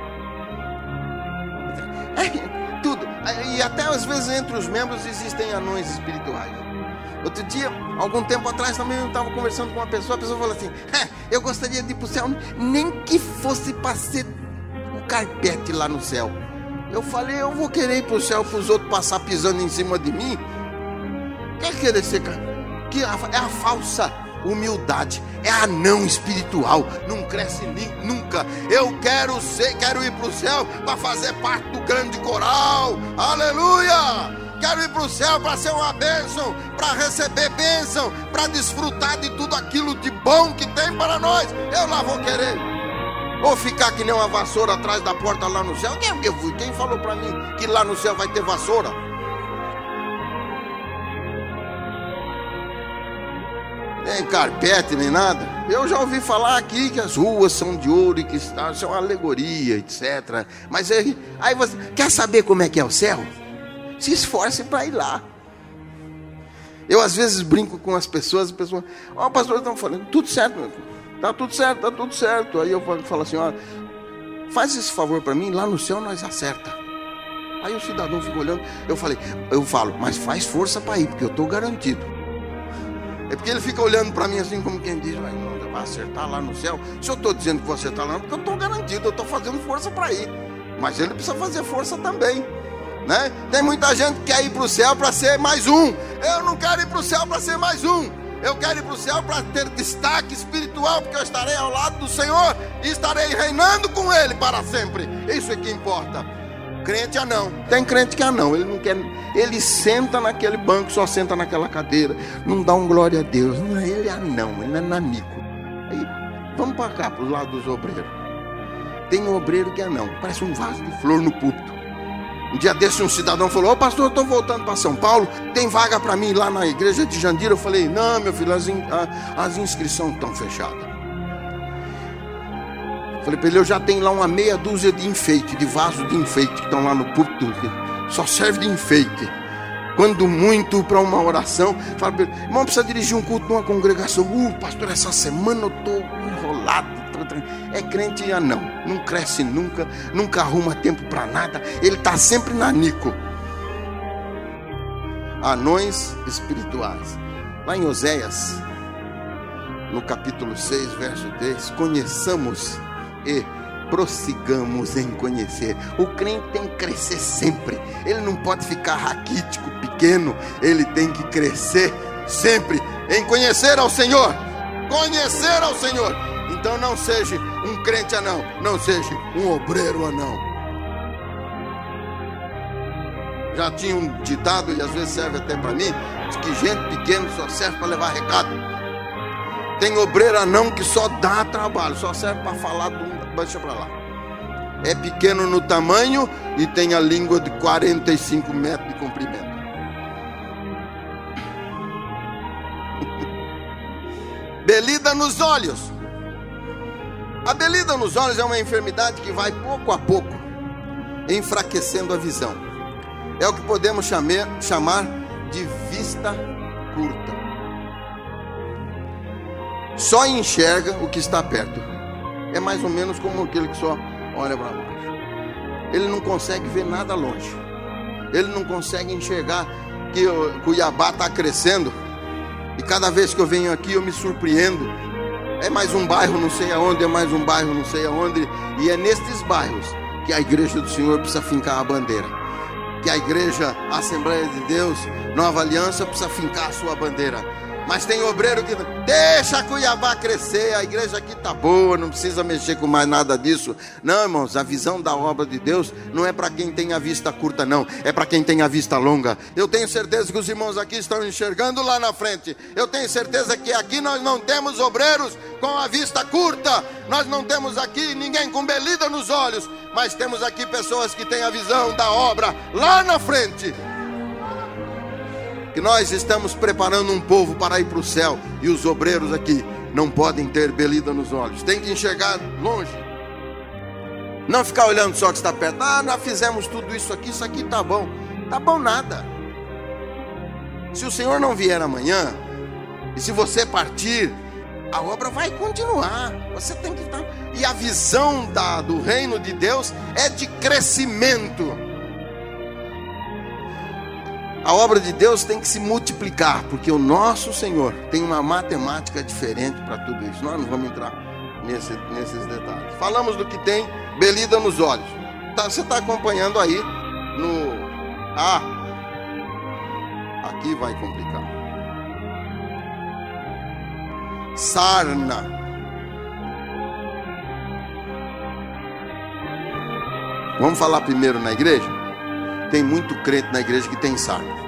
Tudo. E até às vezes entre os membros existem anões espirituais. Outro dia, algum tempo atrás também eu estava conversando com uma pessoa. A pessoa falou assim: eu gostaria de ir para o céu, nem que fosse para ser um carpete lá no céu. Eu falei: eu vou querer ir para o céu para os outros passar pisando em cima de mim? Quer querer ser que é a falsa humildade, é anão espiritual, não cresce nunca. Eu quero ir para o céu para fazer parte do grande coral. Aleluia! Quero ir para o céu para ser uma bênção, para receber bênção, para desfrutar de tudo aquilo de bom que tem para nós. Eu lá vou querer. Ou ficar que nem uma vassoura atrás da porta lá no céu. Quem falou para mim que lá no céu vai ter vassoura? Nem carpete, nem nada. Eu já ouvi falar aqui que as ruas são de ouro e que isso é uma alegoria, etc. Mas aí você quer saber como é que é o céu? Se esforce para ir lá. Eu às vezes brinco com as pessoas ó, pastor, estão falando, tudo certo, tá tudo certo, tá tudo certo. Aí eu falo assim: ó, faz esse favor para mim, lá no céu nós acerta. Aí o cidadão fica olhando, eu falo, mas faz força para ir, porque eu estou garantido. É porque ele fica olhando para mim assim como quem diz: vai acertar lá no céu. Se eu estou dizendo que vou acertar lá, porque eu estou garantido, eu estou fazendo força para ir. Mas ele precisa fazer força também, né? Tem muita gente que quer ir para o céu para ser mais um. Eu não quero ir para o céu para ser mais um. Eu quero ir para o céu para ter destaque espiritual, porque eu estarei ao lado do Senhor e estarei reinando com Ele para sempre. Isso é que importa. Crente é não. Tem crente que é não. Ele não quer. Ele senta naquele banco, só senta naquela cadeira. Não dá um glória a Deus. Não, ele é não. Ele é nanico. Aí vamos para cá, para o lado dos obreiros. Tem um obreiro que é não. Parece um vaso de flor no púlpito. Um dia desse um cidadão falou: ô pastor, eu estou voltando para São Paulo, tem vaga para mim lá na igreja de Jandira? Eu falei: não, meu filho, as inscrições estão fechadas. Falei para ele, eu já tenho lá uma meia dúzia de enfeite, de vasos de enfeite que estão lá no púlpito. Só serve de enfeite. Quando muito para uma oração, fala para ele, irmão, precisa dirigir um culto numa congregação. Pastor, essa semana eu estou enrolado. É crente não cresce nunca arruma tempo para nada. Ele está sempre na Nico. Anões espirituais. Lá em Oséias, no capítulo 6, verso 10, conheçamos e prossigamos em conhecer. O crente tem que crescer sempre. Ele não pode ficar raquítico, pequeno. Ele tem que crescer sempre em conhecer ao Senhor. Conhecer ao Senhor. Então não seja um crente anão, não seja um obreiro anão. Já tinha um ditado, e às vezes serve até para mim, diz que gente pequena só serve para levar recado. Tem obreiro anão que só dá trabalho, só serve para falar, deixa para lá. É pequeno no tamanho e tem a língua de 45 metros de comprimento. Belida nos olhos. A belida nos olhos é uma enfermidade que vai pouco a pouco enfraquecendo a visão. É o que podemos chamar de vista curta. Só enxerga o que está perto. É mais ou menos como aquele que só olha para baixo. Ele não consegue ver nada longe. Ele não consegue enxergar que o Cuiabá está crescendo. E cada vez que eu venho aqui eu me surpreendo. É mais um bairro não sei aonde, é mais um bairro não sei aonde. E é nestes bairros que a igreja do Senhor precisa fincar a bandeira. Que a igreja Assembleia de Deus, Nova Aliança, precisa fincar a sua bandeira. Mas tem obreiro que deixa Cuiabá crescer, a igreja aqui está boa, não precisa mexer com mais nada disso. Não, irmãos, a visão da obra de Deus não é para quem tem a vista curta, não. É para quem tem a vista longa. Eu tenho certeza que os irmãos aqui estão enxergando lá na frente. Eu tenho certeza que aqui nós não temos obreiros com a vista curta. Nós não temos aqui ninguém com belida nos olhos. Mas temos aqui pessoas que têm a visão da obra lá na frente. Que nós estamos preparando um povo para ir para o céu. E os obreiros aqui não podem ter belida nos olhos. Tem que enxergar longe. Não ficar olhando só que está perto. Nós fizemos tudo isso aqui está bom. Está bom nada. Se o Senhor não vier amanhã, e se você partir, a obra vai continuar. Você tem que estar. E a visão do reino de Deus é de crescimento. A obra de Deus tem que se multiplicar, porque o nosso Senhor tem uma matemática diferente para tudo isso. Nós não vamos entrar nesses detalhes. Falamos do que tem belida nos olhos. Você está acompanhando aí no... aqui vai complicar. Sarna. Vamos falar primeiro na igreja? Tem muito crente na igreja que tem sarna.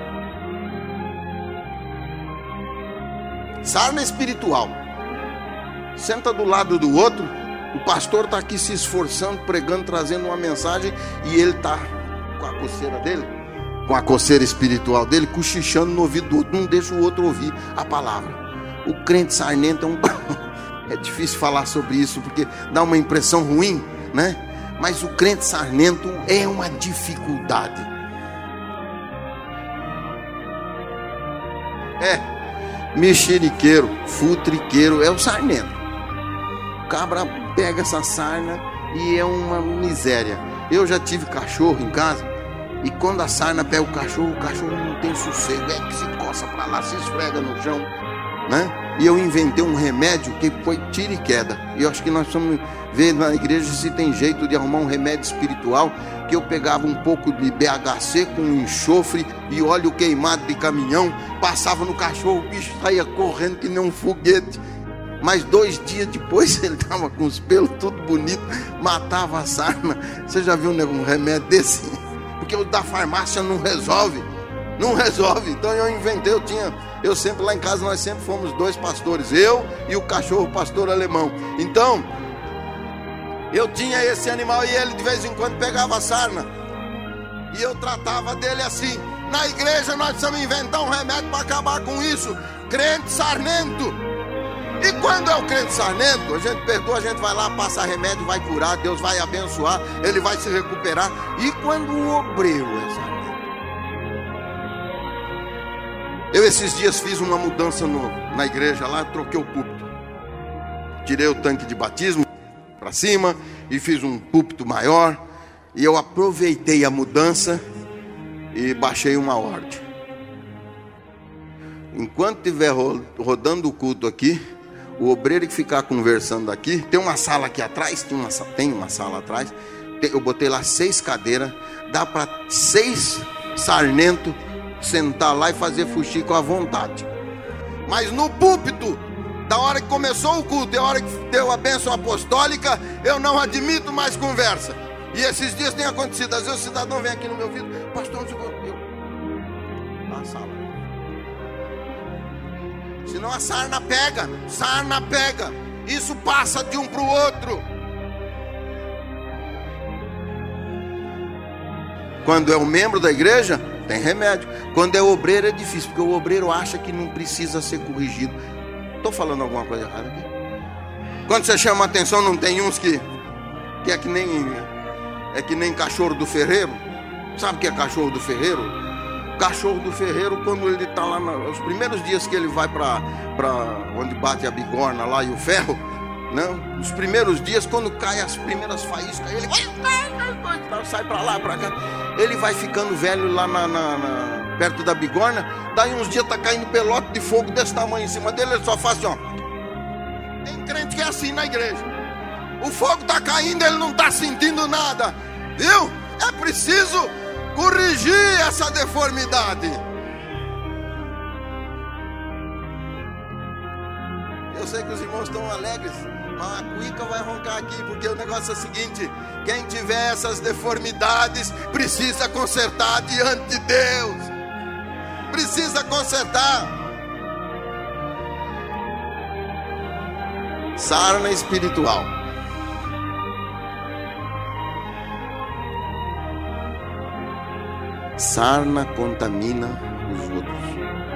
Sarna espiritual. Senta do lado do outro. O pastor está aqui se esforçando, pregando, trazendo uma mensagem. E ele está com a coceira dele, com a coceira espiritual dele, cochichando no ouvido do outro. Não deixa o outro ouvir a palavra. O crente sarnento é difícil falar sobre isso, porque dá uma impressão ruim, né? Mas o crente sarnento é uma dificuldade. Mexeriqueiro, futriqueiro, é o sarnento. O cabra pega essa sarna e é uma miséria. Eu já tive cachorro em casa, e quando a sarna pega o cachorro não tem sossego. É que se coça pra lá, se esfrega no chão, né? E eu inventei um remédio que foi tiro e queda. E eu acho que nós vamos ver na igreja se tem jeito de arrumar um remédio espiritual. Que eu pegava um pouco de BHC com enxofre e óleo queimado de caminhão, passava no cachorro, o bicho saía correndo que nem um foguete. Mas 2 dias depois ele estava com os pelos tudo bonito, matava a sarna. Você já viu um remédio desse? Porque o da farmácia não resolve. Não resolve. Então eu inventei, eu sempre lá em casa, nós sempre fomos 2 pastores, eu e o cachorro pastor alemão. Então eu tinha esse animal e ele de vez em quando pegava a sarna, e eu tratava dele assim. Na igreja nós precisamos inventar um remédio para acabar com isso. Crente sarnento E quando é o crente sarnento, a gente perdoa, a gente vai lá, passa remédio, vai curar, Deus vai abençoar, ele vai se recuperar. E quando o obreiro é sarnento? Eu esses dias fiz uma mudança na igreja lá, troquei o púlpito. Tirei o tanque de batismo para cima e fiz um púlpito maior. E eu aproveitei a mudança e baixei uma ordem. Enquanto estiver rodando o culto aqui, o obreiro que ficar conversando aqui, tem uma sala aqui atrás, tem uma sala atrás, eu botei lá 6 cadeiras, dá para 6 sarnentos sentar lá e fazer fuxico à vontade. Mas no púlpito, da hora que começou o culto, da hora que deu a bênção apostólica, eu não admito mais conversa. E esses dias tem acontecido, às vezes o cidadão vem aqui no meu ouvido, pastor, eu na sala. Senão a sarna pega. Isso passa de um para o outro. Quando é um membro da igreja, tem remédio. Quando é obreiro é difícil, porque o obreiro acha que não precisa ser corrigido. Estou falando alguma coisa errada aqui? Quando você chama a atenção, não tem uns que é que nem cachorro do ferreiro. Sabe o que é cachorro do ferreiro? Cachorro do ferreiro, quando ele está lá, os primeiros dias que ele vai para onde bate a bigorna lá e o ferro, não? Os primeiros dias, quando cai as primeiras faíscas, ele sai para lá, para cá. Ele vai ficando velho lá perto da bigorna. Daí uns dias tá caindo pelote de fogo desse tamanho em cima dele. Ele só faz assim, ó. Tem crente que é assim na igreja. O fogo tá caindo, ele não tá sentindo nada. Viu? É preciso corrigir essa deformidade. Eu sei que os irmãos estão alegres, mas a cuíca vai roncar aqui, porque o negócio é o seguinte: quem tiver essas deformidades precisa consertar diante de Deus. Precisa consertar. Sarna espiritual. Sarna contamina os outros.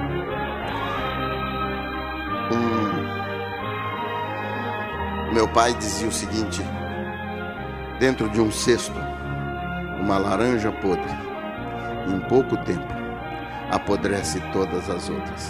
Meu pai dizia o seguinte: dentro de um cesto, uma laranja podre, em pouco tempo, apodrece todas as outras.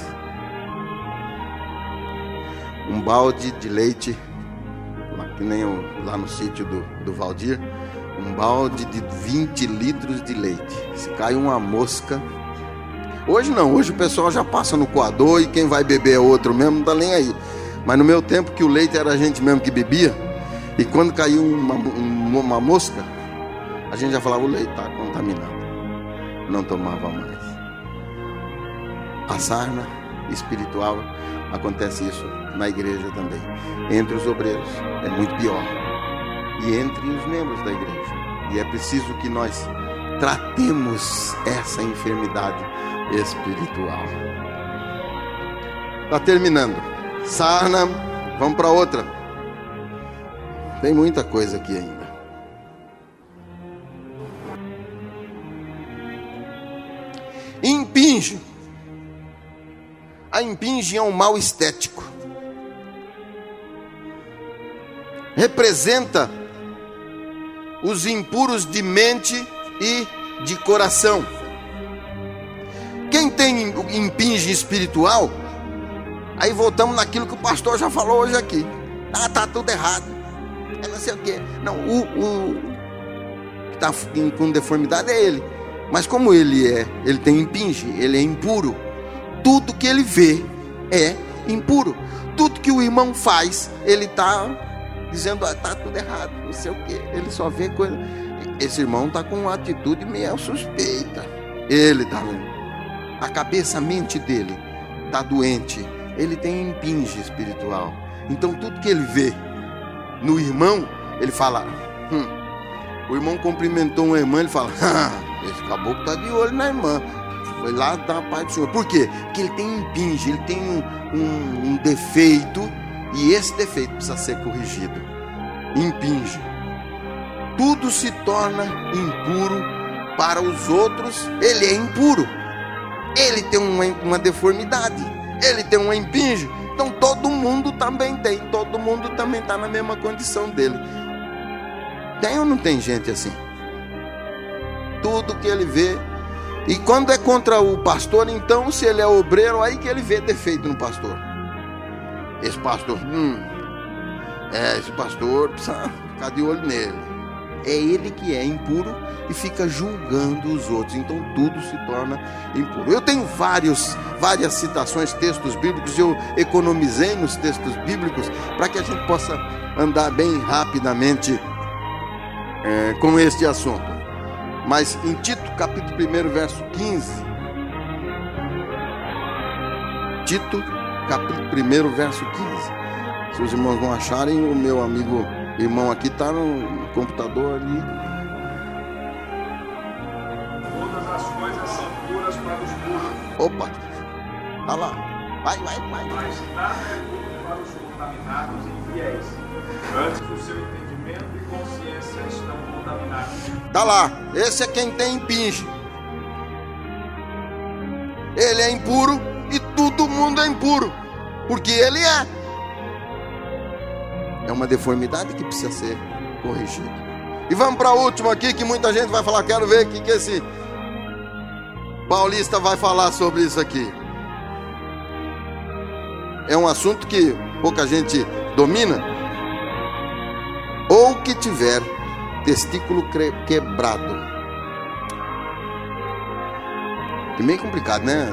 Um balde de leite, que nem lá no sítio do Valdir, um balde de 20 litros de leite. Se cai uma mosca... Hoje não, hoje o pessoal já passa no coador e quem vai beber é outro mesmo, não tá nem aí. Mas no meu tempo, que o leite era a gente mesmo que bebia, e quando caiu uma mosca, a gente já falava: o leite está contaminado. Não tomava mais. A sarna espiritual, acontece isso na igreja também. Entre os obreiros é muito pior. E entre os membros da igreja. E é preciso que nós tratemos essa enfermidade espiritual. Está terminando. Sarna, vamos para outra. Tem muita coisa aqui ainda. Impinge. A impinge é um mal estético. Representa os impuros de mente e de coração. Quem tem impinge espiritual, aí voltamos naquilo que o pastor já falou hoje aqui. Tá tudo errado. É não sei o quê. Não, o que está com deformidade é ele. Mas como ele tem impinge, ele é impuro. Tudo que ele vê é impuro. Tudo que o irmão faz, ele está dizendo: tá tudo errado, não sei o quê. Ele só vê coisa. Esse irmão está com uma atitude meio suspeita. Ele está vendo. A cabeça, a mente dele está doente. Ele tem impinge espiritual. Então tudo que ele vê no irmão, ele fala: O irmão cumprimentou uma irmã, ele fala: esse caboclo está de olho na irmã. Foi lá dar a paz do Senhor. Por quê? Porque ele tem impinge, ele tem um defeito, e esse defeito precisa ser corrigido. Impinge. Tudo se torna impuro para os outros. Ele é impuro. Ele tem uma deformidade. Ele tem uma impinge. Então todo mundo também tem, todo mundo também está na mesma condição dele. Tem ou não tem gente assim? Tudo que ele vê. E quando é contra o pastor, então, se ele é obreiro, aí que ele vê defeito no pastor. Esse pastor, esse pastor precisa ficar de olho nele. É ele que é impuro e fica julgando os outros. Então tudo se torna impuro. Eu tenho várias citações, textos bíblicos. Eu economizei nos textos bíblicos para que a gente possa andar bem rapidamente com este assunto. Mas em Tito, capítulo 1, verso 15. Tito, capítulo 1, verso 15. Se os irmãos não acharem, o meu irmão aqui está no computador ali. Todas as coisas são puras para os puros. Opa, tá lá. Vai. Mas nada é puro para os contaminados e infiéis. Antes o seu entendimento e consciência estão contaminados. Tá lá, esse é quem tem impinge. Ele é impuro e todo mundo é impuro, porque ele é. É uma deformidade que precisa ser corrigida. E vamos para a última aqui, que muita gente vai falar, quero ver o que esse paulista vai falar sobre isso aqui. É um assunto que pouca gente domina. Ou que tiver testículo quebrado. Que meio complicado, né?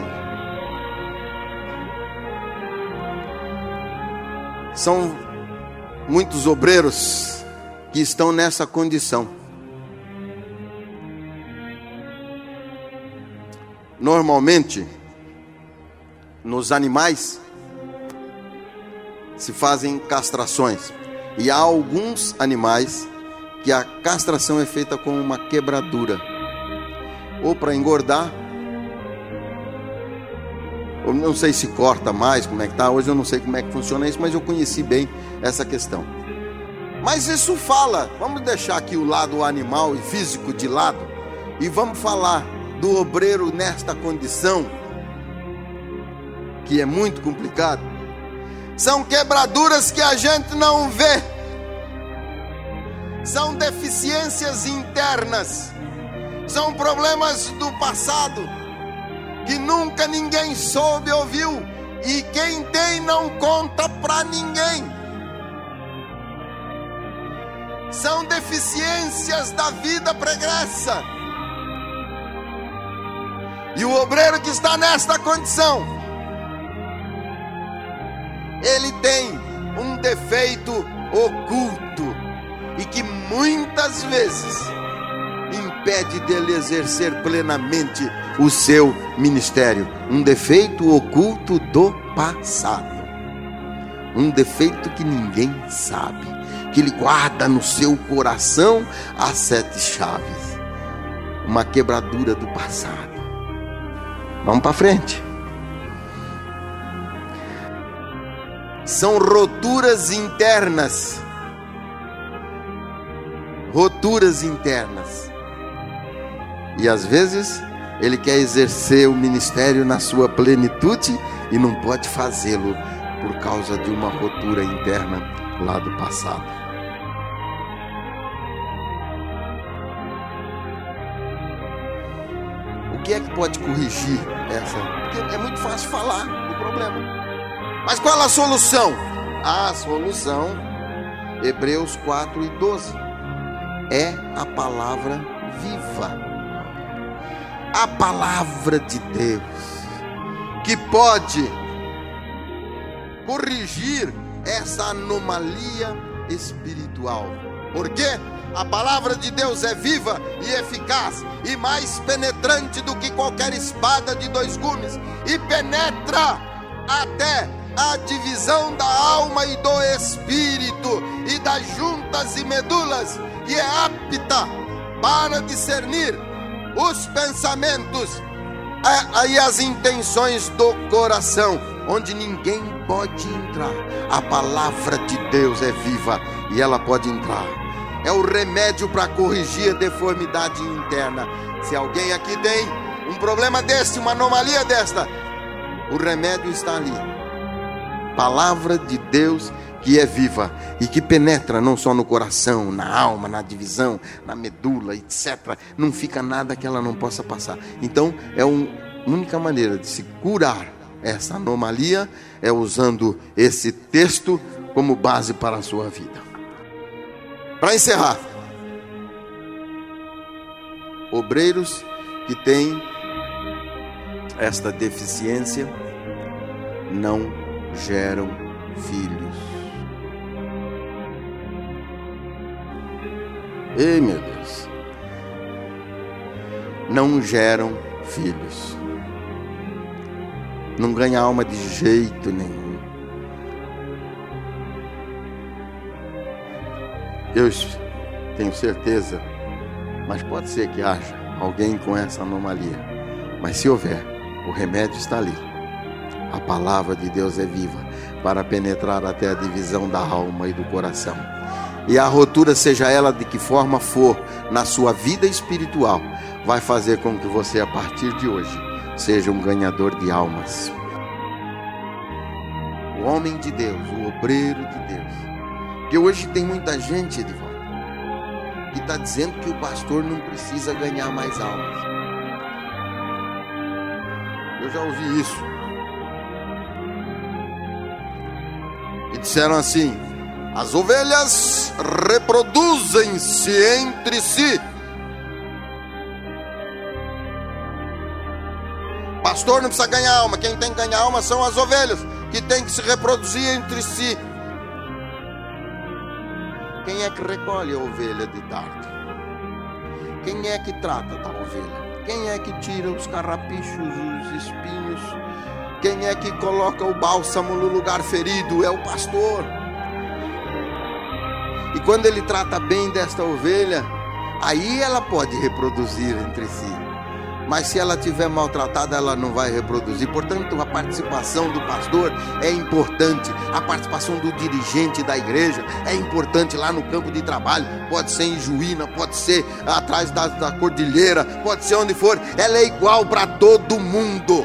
São muitos obreiros que estão nessa condição. Normalmente, nos animais, se fazem castrações. E há alguns animais que a castração é feita com uma quebradura. Ou para engordar, eu não sei se corta mais, como é que tá. Hoje eu não sei como é que funciona isso, mas eu conheci bem essa questão. Mas isso fala, vamos deixar aqui o lado animal e físico de lado e vamos falar do obreiro nesta condição, que é muito complicado. São quebraduras que a gente não vê. São deficiências internas. São problemas do passado que nunca ninguém soube, ouviu, e quem tem não conta para ninguém. São deficiências da vida pregressa. E o obreiro que está nesta condição, ele tem um defeito oculto e que muitas vezes impede dele exercer plenamente o seu ministério. Um defeito oculto do passado. Um defeito que ninguém sabe, que ele guarda no seu coração as 7 chaves. Uma quebradura do passado. Vamos para frente. São roturas internas. Roturas internas. E às vezes ele quer exercer o ministério na sua plenitude e não pode fazê-lo por causa de uma rotura interna lá do passado. O que é que pode corrigir essa? Porque é muito fácil falar do problema. Mas qual é a solução? A solução, Hebreus 4:12, é a palavra viva. A palavra de Deus, que pode corrigir essa anomalia espiritual. Porque a palavra de Deus é viva e eficaz e mais penetrante do que qualquer espada de 2 gumes, e penetra até a divisão da alma e do espírito e das juntas e medulas, e é apta para discernir os pensamentos e as intenções do coração, onde ninguém pode entrar. A palavra de Deus é viva e ela pode entrar. É o remédio para corrigir a deformidade interna. Se alguém aqui tem um problema desse, uma anomalia desta, o remédio está ali. Palavra de Deus que é viva e que penetra não só no coração, na alma, na divisão, na medula, etc. Não fica nada que ela não possa passar. Então, a única maneira de se curar essa anomalia é usando esse texto como base para a sua vida. Para encerrar, obreiros que têm esta deficiência não geram filhos. Ei, meu Deus, não geram filhos. Não ganha alma de jeito nenhum. Eu tenho certeza, mas pode ser que haja alguém com essa anomalia. Mas se houver, o remédio está ali. A palavra de Deus é viva para penetrar até a divisão da alma e do coração. E a rotura, seja ela de que forma for, na sua vida espiritual, vai fazer com que você, a partir de hoje, seja um ganhador de almas. O homem de Deus, o obreiro de Deus. Porque hoje tem muita gente, Edivaldo, que está dizendo que o pastor não precisa ganhar mais almas. Eu já ouvi isso. E disseram assim: as ovelhas reproduzem-se entre si. Pastor não precisa ganhar alma. Quem tem que ganhar alma são as ovelhas, que tem que se reproduzir entre si. Quem é que recolhe a ovelha de tarde? Quem é que trata da ovelha? Quem é que tira os carrapichos, os espinhos? Quem é que coloca o bálsamo no lugar ferido? É o pastor. E quando ele trata bem desta ovelha, aí ela pode reproduzir entre si. Mas se ela estiver maltratada, ela não vai reproduzir. Portanto, a participação do pastor é importante. A participação do dirigente da igreja é importante lá no campo de trabalho. Pode ser em Juína, pode ser atrás da cordilheira, pode ser onde for. Ela é igual para todo mundo.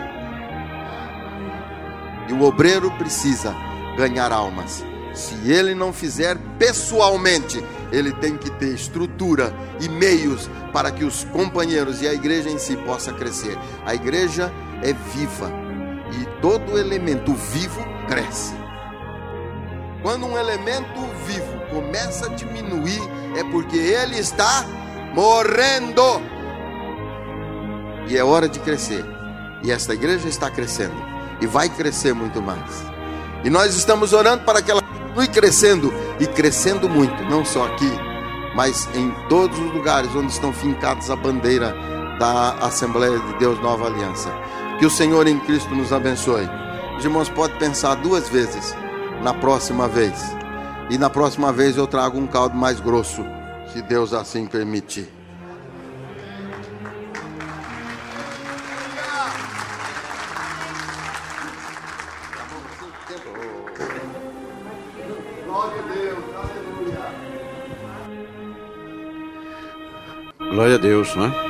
E o obreiro precisa ganhar almas. Se ele não fizer pessoalmente, ele tem que ter estrutura e meios para que os companheiros e a igreja em si possa crescer. A igreja é viva e todo elemento vivo cresce. Quando um elemento vivo começa a diminuir, é porque ele está morrendo. E é hora de crescer. E esta igreja está crescendo e vai crescer muito mais. E nós estamos orando para que ela continue crescendo e crescendo muito, não só aqui, mas em todos os lugares onde estão fincadas a bandeira da Assembleia de Deus Nova Aliança. Que o Senhor em Cristo nos abençoe. Os irmãos podem pensar duas vezes na próxima vez. E na próxima vez eu trago um caldo mais grosso, se Deus assim permitir. Glória a Deus, né?